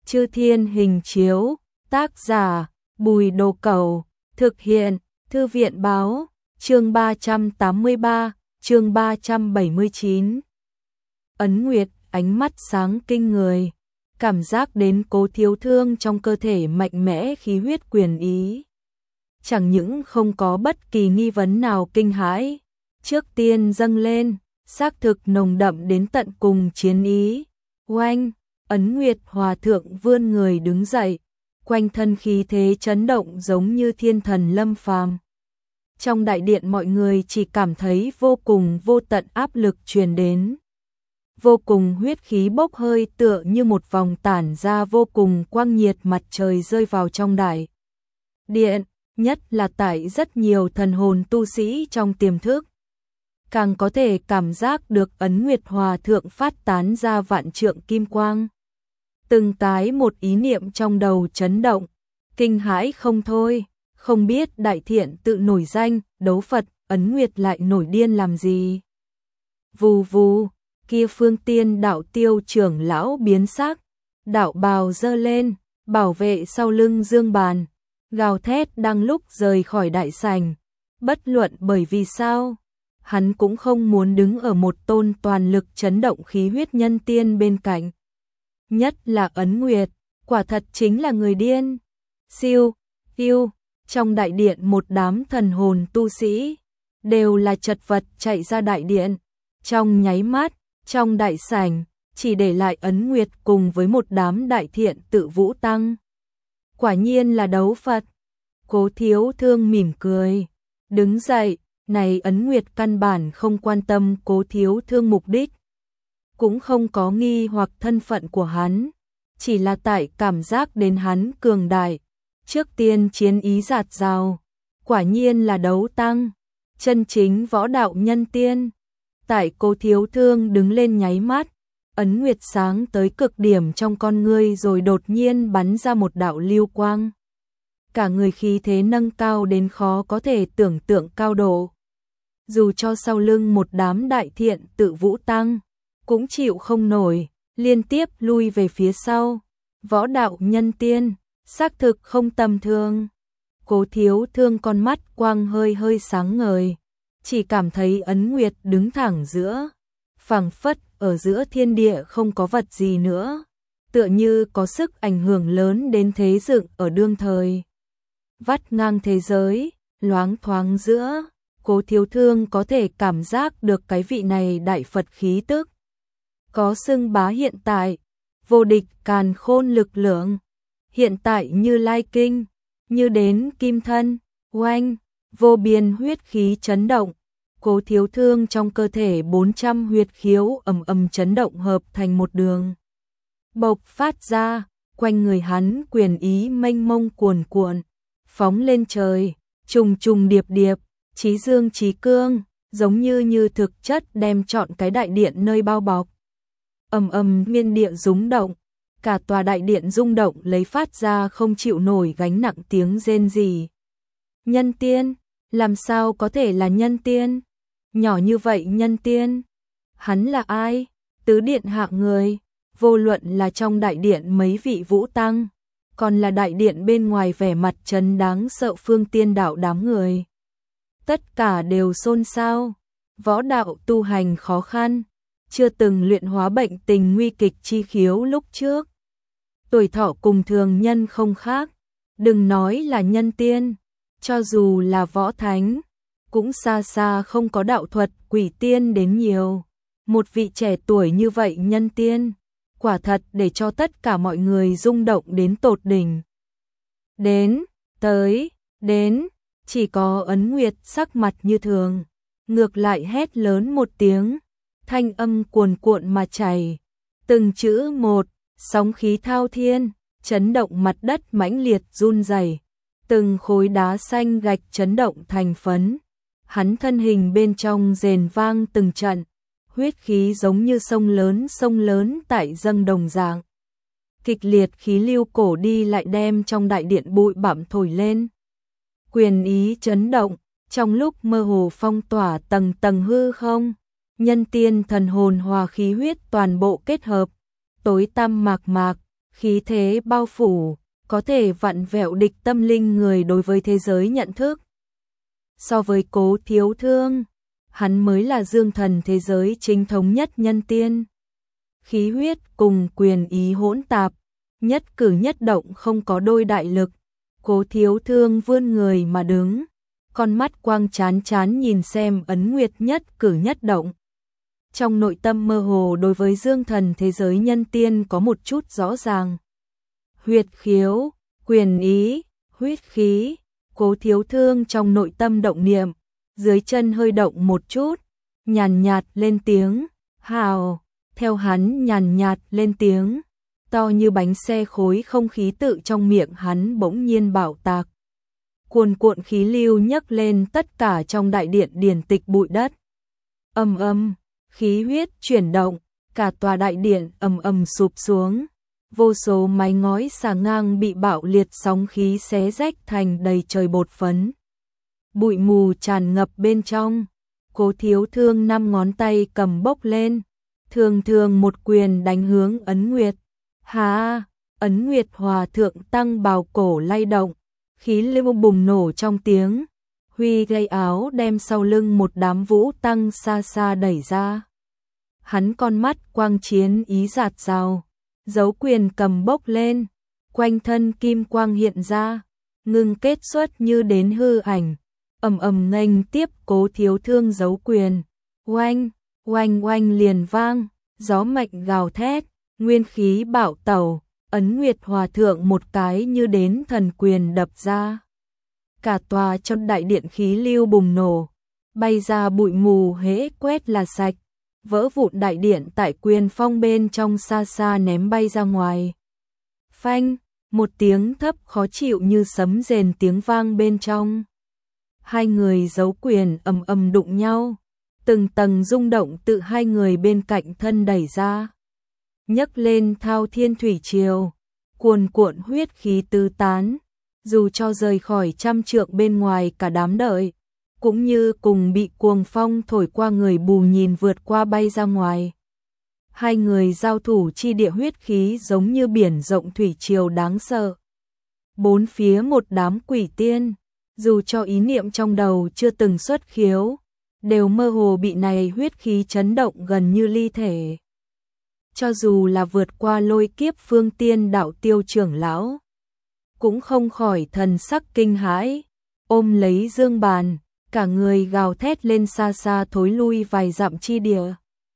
Chư Thiên Hình Chiếu, tác giả Bùi Đồ Cẩu, thực hiện Thư viện Báo, chương 383, chương 379. Ấn Nguyệt, ánh mắt sáng kinh người, cảm giác đến Cố Thiếu Thương trong cơ thể mạnh mẽ khí huyết quyền ý. Chẳng những không có bất kỳ nghi vấn nào kinh hãi, trước tiên dâng lên, xác thực nồng đậm đến tận cùng chiến ý. Oanh, Ấn Nguyệt Hòa Thượng vươn người đứng dậy, quanh thân khí thế chấn động giống như thiên thần lâm phàm. Trong đại điện mọi người chỉ cảm thấy vô cùng vô tận áp lực truyền đến. Vô cùng huyết khí bốc hơi tựa như một vòng tản ra vô cùng quang nhiệt mặt trời rơi vào trong đại điện, nhất là tại rất nhiều thần hồn tu sĩ trong tiềm thức. Càng có thể cảm giác được Ấn Nguyệt Hòa Thượng phát tán ra vạn trượng kim quang. Từng cái một ý niệm trong đầu chấn động, kinh hãi không thôi, không biết đại thiện tự nổi danh, đấu Phật, Ấn Nguyệt lại nổi điên làm gì. Vù vù, kia Phương Tiên đạo tiêu trưởng lão biến sắc, đạo bào giơ lên, bảo vệ sau lưng Dương Bàn, gào thét đang lúc rời khỏi đại sảnh. Bất luận bởi vì sao, hắn cũng không muốn đứng ở một tôn toàn lực chấn động khí huyết nhân tiên bên cạnh. Nhất là Ấn Nguyệt, quả thật chính là người điên. Siêu, yêu, trong đại điện một đám thần hồn tu sĩ, đều là chật vật chạy ra đại điện. Trong nháy mắt, trong đại sảnh, chỉ để lại Ấn Nguyệt cùng với một đám đại thiện tự vũ tăng. Quả nhiên là đấu Phật. Cố Thiếu Thương mỉm cười, đứng dậy, này Ấn Nguyệt căn bản không quan tâm Cố Thiếu Thương mục đích, cũng không có nghi hoặc thân phận của hắn, chỉ là tại cảm giác đến hắn cường đại, trước tiên chiến ý dạt dào, quả nhiên là đấu tăng, chân chính võ đạo nhân tiên. Tại Cố Thiếu Thương đứng lên nháy mắt, Ấn Nguyệt sáng tới cực điểm trong con ngươi rồi đột nhiên bắn ra một đạo lưu quang. Cả người khí thế nâng cao đến khó có thể tưởng tượng cao độ. Dù cho sau lưng một đám đại thiện tự vũ tăng, cũng chịu không nổi, liên tiếp lui về phía sau. Võ đạo nhân tiên, xác thực không tầm thường. Cố Thiếu Thương con mắt quang hơi hơi sáng ngời, chỉ cảm thấy Ấn Nguyệt đứng thẳng giữa, phảng phất ở giữa thiên địa không có vật gì nữa, tựa như có sức ảnh hưởng lớn đến thế dựng ở đương thời. Vắt ngang thế giới, loáng thoáng giữa, Cố Thiếu Thương có thể cảm giác được cái vị này đại Phật khí tức. Có xưng bá hiện tại, vô địch càn khôn lực lượng, hiện tại Như Lai Kinh, như đến kim thân, oanh, vô biên huyết khí chấn động. Cố Thiếu Thương trong cơ thể 400 huyệt khiếu ầm ầm chấn động hợp thành một đường. Bộc phát ra, quanh người hắn quyền ý mênh mông cuồn cuộn, phóng lên trời, trùng trùng điệp điệp, chí dương chí cương, giống như thực chất đem trọn cái đại điện nơi bao bọc. Ầm ầm miên địa rúng động, cả tòa đại điện rung động lấy phát ra không chịu nổi gánh nặng tiếng rên rỉ. Nhân tiên, làm sao có thể là nhân tiên? Nhỏ như vậy nhân tiên, hắn là ai? Tứ điện hạng người, vô luận là trong đại điện mấy vị vũ tăng, còn là đại điện bên ngoài vẻ mặt trấn đáng sợ Phương Tiên đạo đám người. Tất cả đều xôn xao, võ đạo tu hành khó khăn, chưa từng luyện hóa bệnh tình nguy kịch chi khiếu lúc trước. Tuổi thọ cùng thường nhân không khác, đừng nói là nhân tiên, cho dù là võ thánh, cũng xa xa không có đạo thuật quỷ tiên đến nhiều. Một vị trẻ tuổi như vậy nhân tiên, quả thật để cho tất cả mọi người rung động đến tột đỉnh. Đến, tới, đến, chỉ có Ấn Nguyệt sắc mặt như thường, ngược lại hét lớn một tiếng, thanh âm cuồn cuộn mà chảy, từng chữ một, sóng khí thao thiên, chấn động mặt đất mãnh liệt run rẩy, từng khối đá xanh gạch chấn động thành phấn. Hắn thân hình bên trong rền vang từng trận, huyết khí giống như sông lớn tại dâng đồng dạng. Kịch liệt khí lưu cổ đi lại đem trong đại điện bụi bặm thổi lên. Quyền ý chấn động, trong lúc mơ hồ phong tỏa tầng tầng hư không, nhân tiên thần hồn hòa khí huyết toàn bộ kết hợp, tối tăm mạc mạc, khí thế bao phủ, có thể vặn vẹo địch tâm linh người đối với thế giới nhận thức. So với Cố Thiếu Thương, hắn mới là dương thần thế giới chính thống nhất nhân tiên. Khí huyết cùng quyền ý hỗn tạp, nhất cử nhất động không có đôi đại lực. Cố Thiếu Thương vươn người mà đứng, con mắt quang chán chán nhìn xem Ấn Nguyệt nhất cử nhất động. Trong nội tâm mơ hồ đối với dương thần thế giới nhân tiên có một chút rõ ràng. Huyệt khiếu, quyền ý, huyết khí, Cố Thiếu Thương trong nội tâm động niệm, dưới chân hơi động một chút, nhàn nhạt lên tiếng, hào, theo hắn nhàn nhạt lên tiếng, to như bánh xe khối không khí tự trong miệng hắn bỗng nhiên bạo tạc. Cuồn cuộn khí lưu nhấc lên tất cả trong đại điện điển tịch bụi đất. Ầm ầm, khí huyết chuyển động, cả tòa đại điện ầm ầm sụp xuống. Vô số mái ngói xà ngang bị bạo liệt sóng khí xé rách thành đầy trời bột phấn. Bụi mù tràn ngập bên trong. Cố Thiếu Thương 5 ngón tay cầm bốc lên, thường thường một quyền đánh hướng Ấn Nguyệt. Hà, Ấn Nguyệt Hòa Thượng tăng bào cổ lay động, khí lưu bùng nổ trong tiếng. Huy gây áo đem sau lưng một đám vũ tăng xa xa đẩy ra. Hắn con mắt quang chiến ý rạt rào, dấu quyền cầm bốc lên, quanh thân kim quang hiện ra, ngưng kết xuất như đến hư ảnh, ầm ầm nghênh tiếp Cố Thiếu Thương dấu quyền. Oanh, oanh oanh liền vang, gió mạnh gào thét, nguyên khí bạo tẩu, Ấn Nguyệt Hòa Thượng một cái như đến thần quyền đập ra. Cả tòa trong đại điện khí lưu bùng nổ, bay ra bụi mù hễ quét là sạch, vỡ vụn đại điện tại quyền phong bên trong xa xa ném bay ra ngoài. Phanh, một tiếng thấp khó chịu như sấm rền tiếng vang bên trong. Hai người giấu quyền ầm ầm đụng nhau, từng tầng rung động tự hai người bên cạnh thân đẩy ra. Nhấc lên thao thiên thủy triều, cuồn cuộn huyết khí tứ tán, dù cho rời khỏi trăm trượng bên ngoài cả đám đợi, cũng như cùng bị cuồng phong thổi qua người bù nhìn vượt qua bay ra ngoài. Hai người giao thủ chi địa huyết khí giống như biển rộng thủy triều đáng sợ. Bốn phía một đám quỷ tiên, dù cho ý niệm trong đầu chưa từng xuất khiếu, đều mơ hồ bị này huyết khí chấn động gần như ly thể. Cho dù là vượt qua lôi kiếp phương tiên đạo Tiêu trưởng lão, cũng không khỏi thần sắc kinh hãi, ôm lấy dương bàn, cả người gào thét lên xa xa thối lui vài dặm chi địa.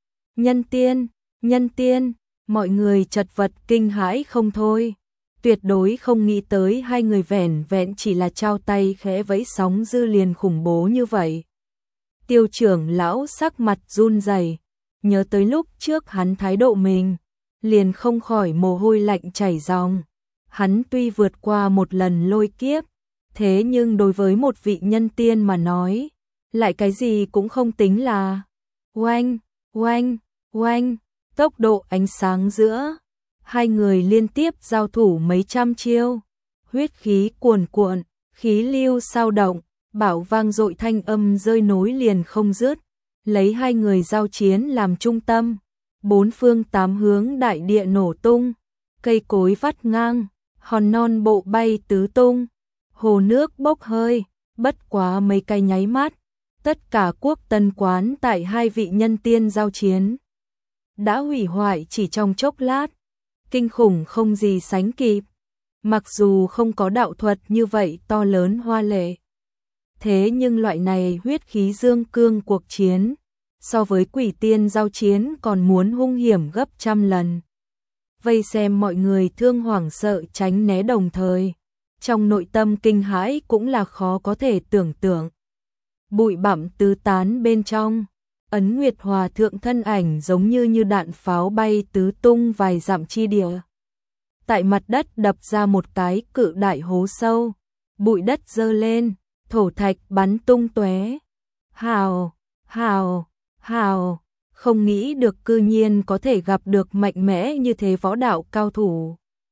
Nhân tiên, mọi người chật vật kinh hãi không thôi, tuyệt đối không nghĩ tới hai người vẻn vẹn chỉ là trao tay khẽ vẫy sóng dư liền khủng bố như vậy. Tiêu trưởng lão sắc mặt run rẩy, nhớ tới lúc trước hắn thái độ mình, liền không khỏi mồ hôi lạnh chảy ròng. Hắn tuy vượt qua một lần lôi kiếp, thế nhưng đối với một vị nhân tiên mà nói, lại cái gì cũng không tính là. Oanh, oanh, oanh, tốc độ ánh sáng giữa hai người liên tiếp giao thủ mấy trăm chiêu, huyết khí cuồn cuộn, khí lưu sao động, bảo vang dội thanh âm rơi nối liền không dứt, lấy hai người giao chiến làm trung tâm, bốn phương tám hướng đại địa nổ tung, cây cối vắt ngang, hòn non bộ bay tứ tung, hồ nước bốc hơi, bất quá mấy cái nháy mắt, tất cả quốc tân quán tại hai vị nhân tiên giao chiến đã hủy hoại chỉ trong chốc lát, kinh khủng không gì sánh kịp. Mặc dù không có đạo thuật như vậy to lớn hoa lệ, thế nhưng loại này huyết khí dương cương cuộc chiến, so với quỷ tiên giao chiến còn muốn hung hiểm gấp trăm lần. Vây xem mọi người thương hoảng sợ tránh né đồng thời, trong nội tâm kinh hãi cũng là khó có thể tưởng tượng. Bụi bặm tứ tán bên trong, Ấn Nguyệt Hòa Thượng thân ảnh giống như đạn pháo bay tứ tung vài dặm chi địa. Tại mặt đất đập ra một cái cự đại hố sâu, bụi đất dơ lên, thổ thạch bắn tung tóe. Hào, hào, hào, không nghĩ được cư nhiên có thể gặp được mạnh mẽ như thế võ đạo cao thủ.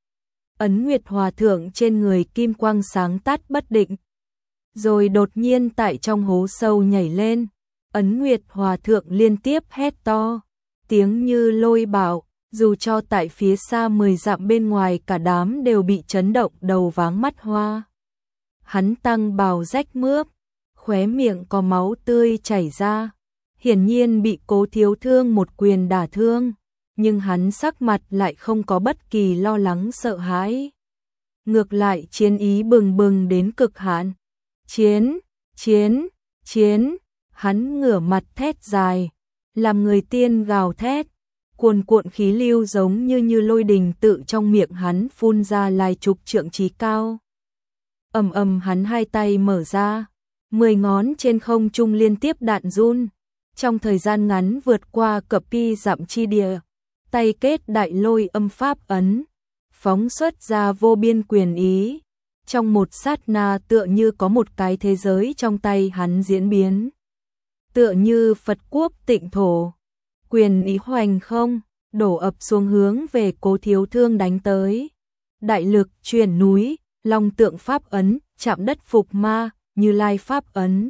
Ấn Nguyệt Hòa Thượng trên người kim quang sáng tắt bất định, rồi đột nhiên tại trong hố sâu nhảy lên. Ấn Nguyệt Hòa Thượng liên tiếp hét to, tiếng như lôi bạo, Dù cho tại phía xa 10 dặm bên ngoài cả đám đều bị chấn động đầu váng mắt hoa. Hắn tăng bào rách mướp, khóe miệng có máu tươi chảy ra, hiển nhiên bị Cố Thiếu Thương một quyền đả thương, nhưng hắn sắc mặt lại không có bất kỳ lo lắng sợ hãi. Ngược lại chiến ý bừng bừng đến cực hạn. Chiến, chiến, chiến, hắn ngửa mặt thét dài, làm người tiên gào thét, cuồn cuộn khí lưu giống như lôi đình tự trong miệng hắn phun ra lai chục trượng chí cao. Ầm ầm hắn hai tay mở ra, 10 ngón trên không trung liên tiếp đạn run, trong thời gian ngắn vượt qua cập pi dặm chi địa, tay kết đại lôi âm pháp ấn, phóng xuất ra vô biên quyền ý. Trong một sát na tựa như có một cái thế giới trong tay hắn diễn biến. Tựa như Phật quốc tịnh thổ, quyền ý hoành không, đổ ập xuống hướng về Cố Thiếu Thương đánh tới. Đại lực chuyển núi, long tượng pháp ấn, chạm đất phục ma, Như Lai pháp ấn,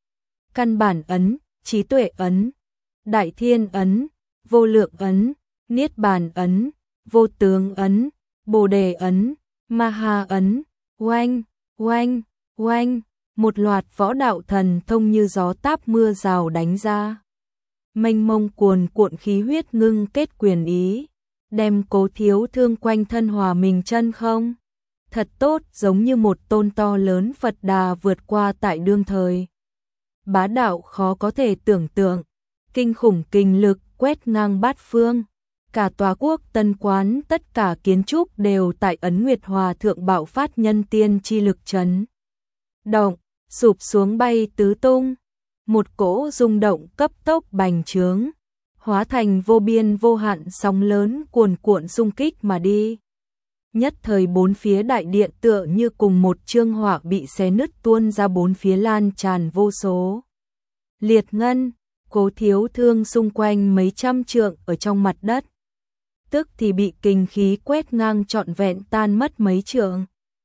căn bản ấn, trí tuệ ấn, đại thiên ấn, vô lượng ấn, niết bàn ấn, vô tướng ấn, bồ đề ấn, ma ha ấn. Oanh, oanh, oanh, một loạt võ đạo thần thông như gió táp mưa rào đánh ra. Mênh mông cuồn cuộn khí huyết ngưng kết quyền ý, đem Cố Thiếu Thương quanh thân hòa mình chân không. Thật tốt, giống như một tôn to lớn Phật Đà vượt qua tại đương thời. Bá đạo khó có thể tưởng tượng, kinh khủng kinh lực quét ngang bát phương. Cả tòa quốc Tân Quán tất cả kiến trúc đều tại Ấn Nguyệt Hòa Thượng bạo phát nhân tiên chi lực chấn động, sụp xuống bay tứ tung. Một cỗ rung động cấp tốc bành trướng, hóa thành vô biên vô hạn sóng lớn cuồn cuộn xung kích mà đi. Nhất thời bốn phía đại điện tựa như cùng một chương họa bị xé nứt tuôn ra bốn phía lan tràn vô số liệt ngân. Cố Thiếu Thương xung quanh mấy trăm trượng ở trong mặt đất, tức thì bị kinh khí quét ngang trọn vẹn tan mất mấy trượng.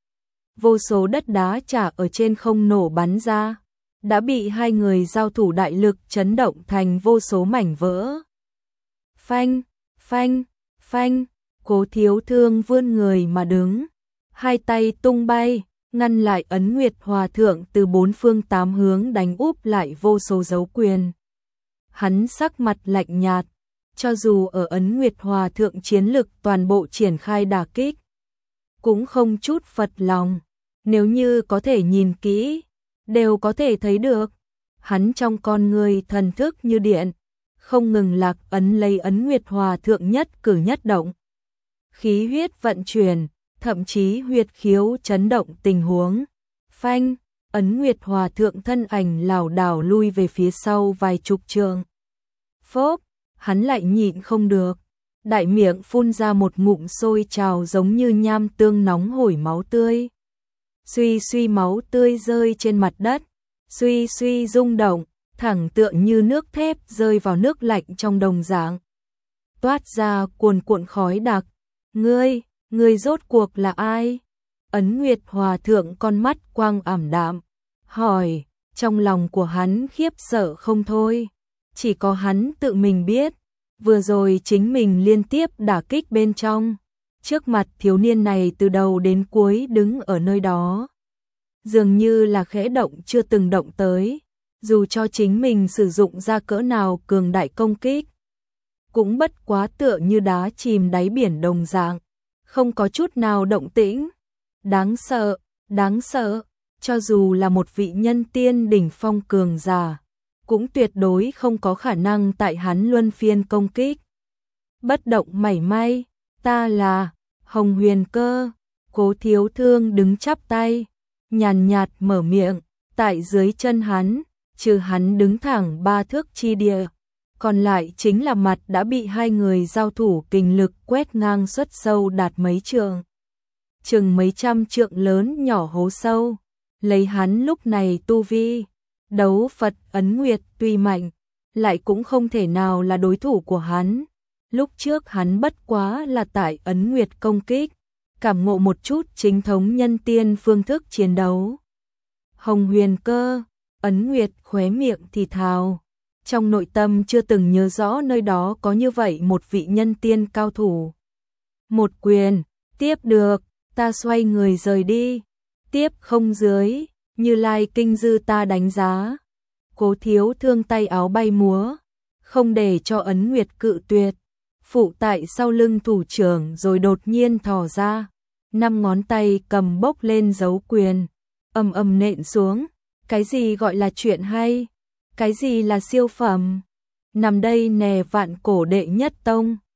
Vô số đất đá chả ở trên không nổ bắn ra, đã bị hai người giao thủ đại lực chấn động thành vô số mảnh vỡ. Phanh, phanh, phanh, Cố Thiếu Thương vươn người mà đứng, hai tay tung bay, ngăn lại Ấn Nguyệt Hòa Thượng từ bốn phương tám hướng đánh úp lại vô số dấu quyền. Hắn sắc mặt lạnh nhạt, cho dù ở Ấn Nguyệt Hòa Thượng chiến lực toàn bộ triển khai đả kích, cũng không chút phật lòng. Nếu như có thể nhìn kỹ, đều có thể thấy được, hắn trong con người thần thức như điện, không ngừng lạc ấn lấy Ấn Nguyệt Hòa Thượng nhất cử nhất động. Khí huyết vận chuyển, thậm chí huyệt khiếu chấn động tình huống. Phanh, Ấn Nguyệt Hòa Thượng thân ảnh lảo đảo lui về phía sau vài chục trượng. Phốp, hắn lại nhịn không được, đại miệng phun ra một ngụm sôi trào giống như nham tương nóng hổi máu tươi. Suy suy máu tươi rơi trên mặt đất, suy suy rung động, thẳng tựa như nước thép rơi vào nước lạnh trong đồng dạng. Toát ra cuồn cuộn khói đặc. Ngươi rốt cuộc là ai? Ấn Nguyệt Hòa Thượng con mắt quang ảm đạm, hỏi, trong lòng của hắn khiếp sợ không thôi. Chỉ có hắn tự mình biết, vừa rồi chính mình liên tiếp đả kích bên trong. Trước mặt thiếu niên này từ đầu đến cuối đứng ở nơi đó, dường như là khẽ động chưa từng động tới, dù cho chính mình sử dụng ra cỡ nào cường đại công kích, cũng bất quá tựa như đá chìm đáy biển đồng dạng, không có chút nào động tĩnh. Đáng sợ, cho dù là một vị nhân tiên đỉnh phong cường giả, cũng tuyệt đối không có khả năng tại hắn luân phiên công kích. Bất động mảy may, ta là Hồng Huyền Cơ. Cố Thiếu Thương đứng chắp tay, nhàn nhạt mở miệng, tại dưới chân hắn, trừ hắn đứng thẳng 3 thước chi địa, còn lại chính là mặt đã bị hai người giao thủ kình lực quét ngang xuất sâu đạt mấy trượng, chừng mấy trăm trượng lớn nhỏ hố sâu. Lấy hắn lúc này tu vi, đấu Phật Ấn Nguyệt tuy mạnh, lại cũng không thể nào là đối thủ của hắn. Lúc trước hắn bất quá là tại Ấn Nguyệt công kích, cảm ngộ một chút chính thống nhân tiên phương thức chiến đấu. Hồng Huyền Cơ, Ấn Nguyệt khóe miệng thì thào, trong nội tâm chưa từng nhớ rõ nơi đó có như vậy một vị nhân tiên cao thủ. Một quyền, tiếp được, ta xoay người rời đi, tiếp không dưới, Như Lai kinh dư ta đánh giá. Cố Thiếu Thương tay áo bay múa, không để cho Ấn Nguyệt cự tuyệt, phụ tại sau lưng thủ trưởng rồi đột nhiên thò ra, 5 ngón tay cầm bốc lên dấu quyền, ầm ầm nện xuống. Cái gì gọi là chuyện hay? Cái gì là siêu phẩm? Nằm đây nè Vạn Cổ đệ nhất tông,